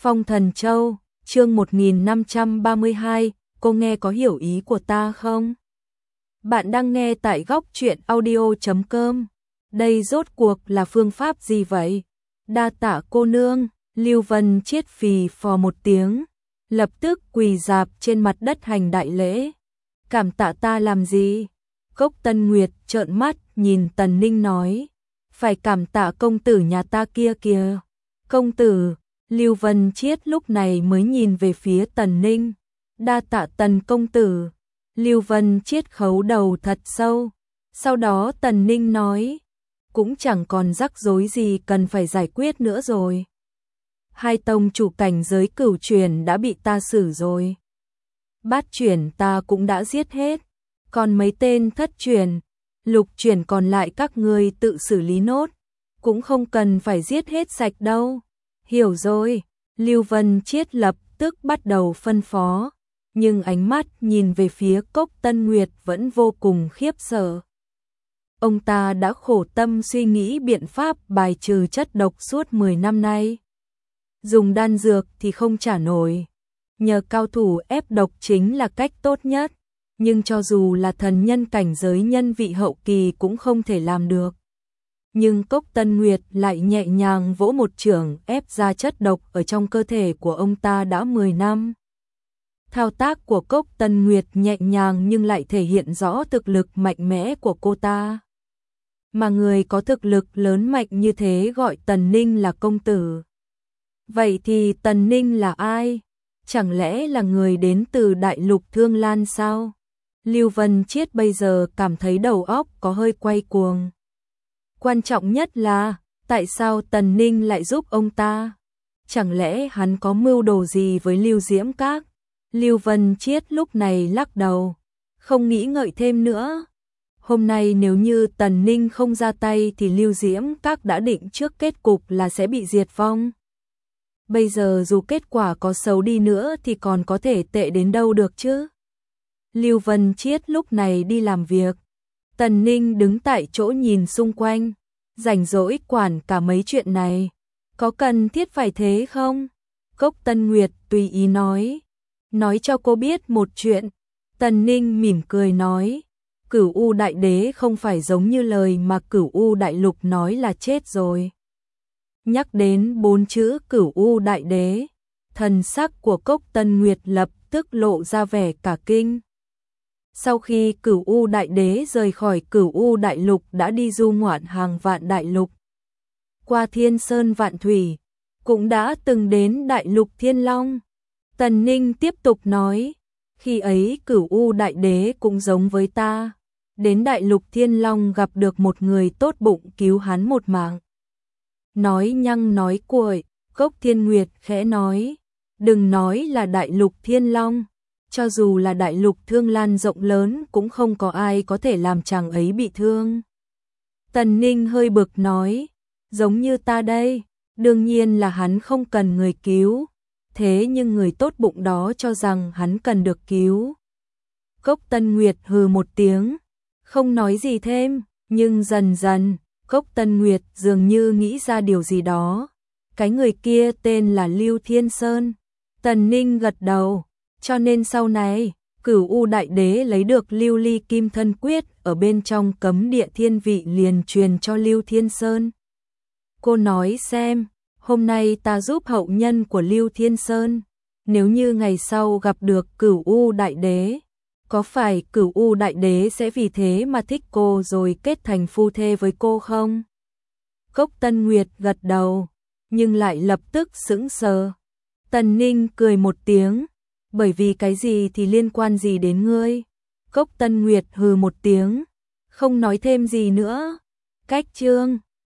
Phong Thần Châu, chương 1532, cô nghe có hiểu ý của ta không? Bạn đang nghe tại góc truyện audio.com. Đây rốt cuộc là phương pháp gì vậy? Đa tạ cô nương. Lưu Vân Chiết phì phò một tiếng, lập tức quỳ rạp trên mặt đất hành đại lễ. Cảm tạ ta làm gì? Cốc Tân Nguyệt trợn mắt nhìn Tần Ninh nói, phải cảm tạ công tử nhà ta kia kìa. Công tử? Lưu Vân Chiết lúc này mới nhìn về phía Tần Ninh. Đa tạ Tần công tử. Lưu Vân Chiết khấu đầu thật sâu. Sau đó Tần Ninh nói, cũng chẳng còn rắc rối gì cần phải giải quyết nữa rồi. Hai tông chủ cảnh giới cửu truyền đã bị ta xử rồi. Bát truyền ta cũng đã giết hết. Còn mấy tên thất truyền, lục truyền còn lại các ngươi tự xử lý nốt. Cũng không cần phải giết hết sạch đâu. Hiểu rồi. Lưu Vân Chiết lập tức bắt đầu phân phó. Nhưng ánh mắt nhìn về phía Cốc Tân Nguyệt vẫn vô cùng khiếp sợ. Ông ta đã khổ tâm suy nghĩ biện pháp bài trừ chất độc suốt 10 năm nay. Dùng đan dược thì không trả nổi. Nhờ cao thủ ép độc chính là cách tốt nhất. Nhưng cho dù là thần nhân cảnh giới nhân vị hậu kỳ cũng không thể làm được. Nhưng Cốc Tân Nguyệt lại nhẹ nhàng vỗ một chưởng ép ra chất độc ở trong cơ thể của ông ta đã 10 năm. Thao tác của Cốc Tân Nguyệt nhẹ nhàng nhưng lại thể hiện rõ thực lực mạnh mẽ của cô ta. Mà người có thực lực lớn mạnh như thế gọi Tần Ninh là công tử. Vậy thì Tần Ninh là ai? Chẳng lẽ là người đến từ Đại Lục Thương Lan sao? Lưu Vân Chiết bây giờ cảm thấy đầu óc có hơi quay cuồng. Quan trọng nhất là, tại sao Tần Ninh lại giúp ông ta? Chẳng lẽ hắn có mưu đồ gì với Lưu Diễm Các? Lưu Vân Chiết lúc này lắc đầu, không nghĩ ngợi thêm nữa. Hôm nay nếu như Tần Ninh không ra tay thì Lưu Diễm Các đã định trước kết cục là sẽ bị diệt vong. Bây giờ dù kết quả có xấu đi nữa thì còn có thể tệ đến đâu được chứ? Lưu Vân Chiết lúc này đi làm việc. Tần Ninh đứng tại chỗ nhìn xung quanh, rảnh rỗi quản cả mấy chuyện này. Có cần thiết phải thế không? Cốc Tân Nguyệt tùy ý nói cho cô biết một chuyện. Tần Ninh mỉm cười nói, Cửu U Đại Đế không phải giống như lời mà Cửu U Đại Lục nói là chết rồi. Nhắc đến 4 chữ Cửu U Đại Đế, thần sắc của Cốc Tân Nguyệt lập tức lộ ra vẻ cả kinh. Sau khi Cửu U Đại Đế rời khỏi Cửu U Đại Lục đã đi du ngoạn hàng vạn đại lục, qua thiên sơn vạn thủy, cũng đã từng đến Đại Lục Thiên Long. Tần Ninh tiếp tục nói, khi ấy Cửu U Đại Đế cũng giống với ta, đến Đại Lục Thiên Long gặp được một người tốt bụng cứu hắn một mạng. Nói nhăng nói cuội, Cốc Thiên Nguyệt khẽ nói, đừng nói là Đại Lục Thiên Long, cho dù là Đại Lục Thương Lan rộng lớn cũng không có ai có thể làm chàng ấy bị thương. Tần Ninh hơi bực nói, giống như ta đây, đương nhiên là hắn không cần người cứu, thế nhưng người tốt bụng đó cho rằng hắn cần được cứu. Cốc Tân Nguyệt hừ một tiếng, không nói gì thêm, nhưng dần dần, Cốc Tân Nguyệt dường như nghĩ ra điều gì đó. Cái người kia tên là Lưu Thiên Sơn. Tần Ninh gật đầu, cho nên sau này, Cửu U Đại Đế lấy được Lưu Ly Kim Thân Quyết ở bên trong cấm địa thiên vị liền truyền cho Lưu Thiên Sơn. Cô nói xem, hôm nay ta giúp hậu nhân của Lưu Thiên Sơn, nếu như ngày sau gặp được Cửu U Đại Đế, có phải Cửu U Đại Đế sẽ vì thế mà thích cô rồi kết thành phu thê với cô không? Cốc Tân Nguyệt gật đầu, nhưng lại lập tức sững sờ. Tần Ninh cười một tiếng, bởi vì cái gì thì liên quan gì đến ngươi? Cốc Tân Nguyệt hừ một tiếng, không nói thêm gì nữa. Cách chương